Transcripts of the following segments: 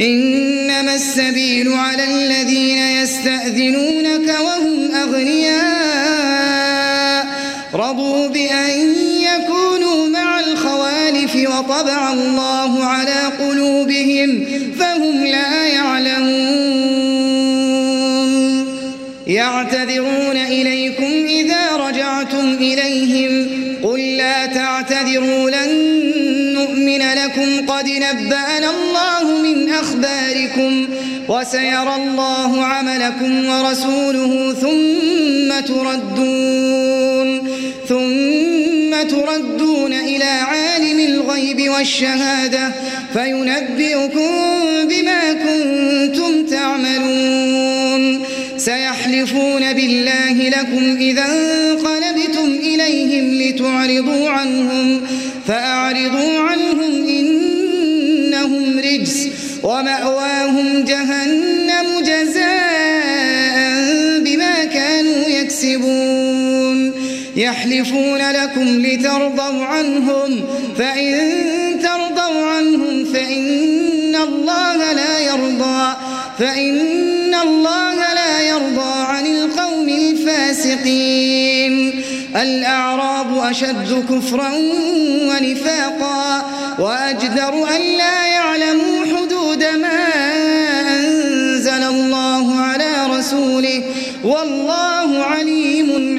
إنما السبيل على الذين يستأذنونك وهم أغنياء رضوا بأن يكونوا مع الخوالف وطبع الله على قلوبهم فهم لا يعلمون يعتذرون إليكم إذا رجعتم إليهم قل لا تعتذروا لن نؤمن لكم قد نبأنا الله من أخباركم وسيرى الله عملكم ورسوله ثم تردون إلى عالم الغيب والشهادة فينبئكم بما كنتم تعملون سيحلفون بالله لكم إذا انقلبتم إليهم لتعرضوا عنهم فأعرضوا عنهم إنهم رجس ومأواهم جهنم جزاء بما كانوا يكسبون يحلفون لكم لترضوا عنهم فإن ترضوا عنهم فإن الله لا يرضى عن القوم الفاسقين الأعراب أشد كفرا ونفاقا وأجدر أن لا يعلموا حدود ما أنزل الله على رسوله والله عليم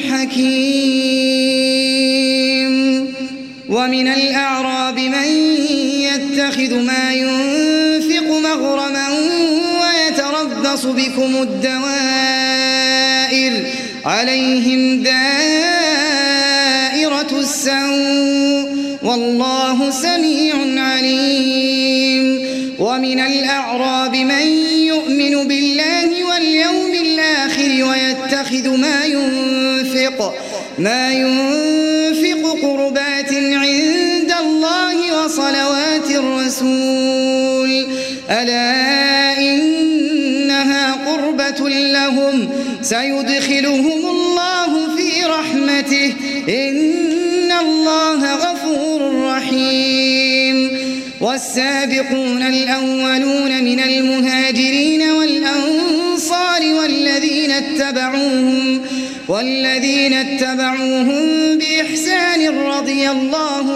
حكيم ومن الأعراب من يتخذ ما ينفق مغرما ويتربص بكم الدوائر عليهم دائرة السوء والله سميع عليم ومن الأعراب من يؤمن بالله واليوم الآخر ويتخذ ما ينفق قربات عند الله وصلوات الرسول ألا إنها قربة لهم سيدخلهم الله في رحمته إن الله غفور رحيم والسابقون الأولون من المهاجرين والأنصار والذين اتبعوهم بإحسان رضي الله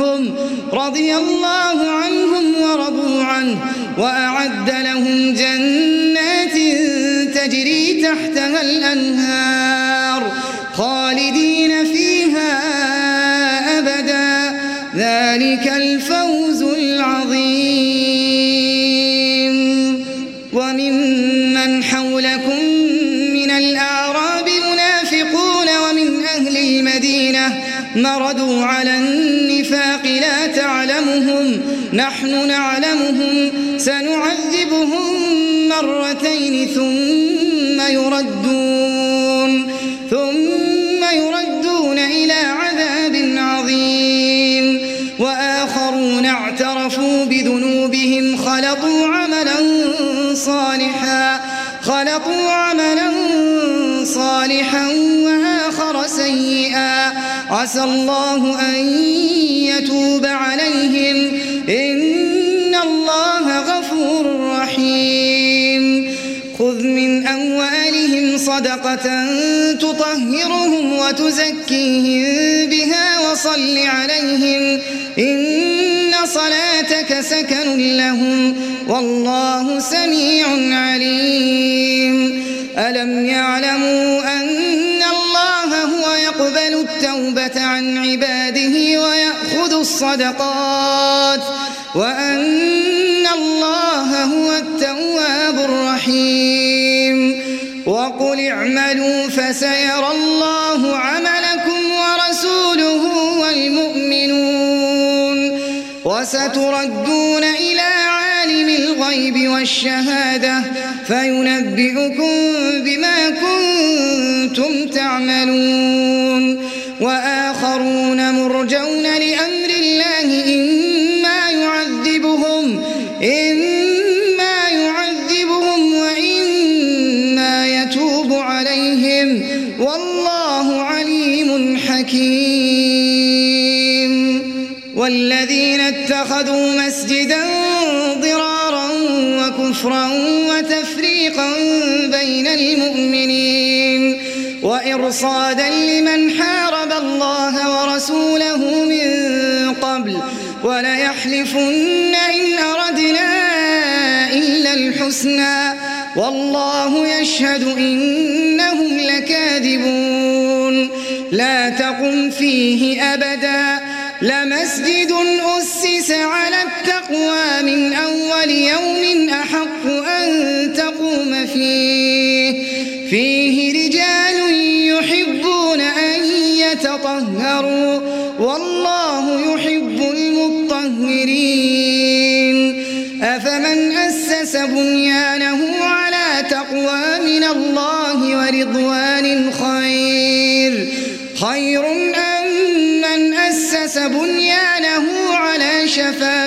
عنهم ورضوا عنه وأعد لهم جنات تجري تحتها الأنهار خالدين فيها أبدا ذلك الفوز العظيم وممن حولكم من الأعراب منافقون ومن أهل المدينة مردوا على النفاق لا تعلمهم نحن نعلمهم سنعذبهم مرتين ثم يردون إلى عذاب عظيم وآخرون اعترفوا بذنوبهم خلطوا عملا صالحا وآخر سيئا عسى الله أن يتوب عليهم إن الله غفور رحيم خذ من أموالهم صدقة تطهرهم وتزكيهم بها وصل عليهم إن صلاتك سكن لهم والله سميع عليم ألم يعلموا أن الله هو يقبل التوبة عن عباده ويأخذ الصدقات وأن الله هو التواب الرحيم وقل اعملوا فسيرى الله عملكم ورسوله والمؤمنون وستردون إلى عالم الغيب والشهادة فينبئكم بما كنتم تعملون وآخرون مرجون لأمر الله إما يعذبهم وإما يتوب عليهم والله عليم حكيم والذين اتخذوا مسجدا ضرارا وكفرا وتفريقا بين المؤمنين وإرصادا لمن حارب الله ورسوله من قبل وليحلفن إن أردنا إلا الحسنى والله يشهد إنهم لكاذبون لا تقم فيه أبدا لمسجد أسس على التقوى من أول يوم أحق أن تقوم فيه رجال يحبون أن يتطهروا والله يحب المطهرين أفمن أسس بنيانه على تقوى من الله ورضوان خير أم من أسس بنيانه على شفا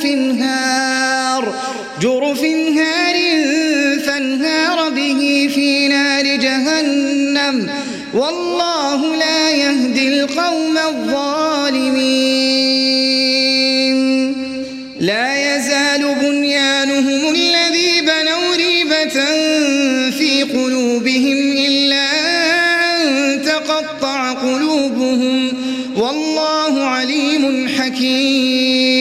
جرف هار فانهار به في نار جهنم والله لا يهدي القوم الظالمين لا يزال بنيانهم الذي بنوا ريبة في قلوبهم إلا أن تقطع قلوبهم والله عليم حكيم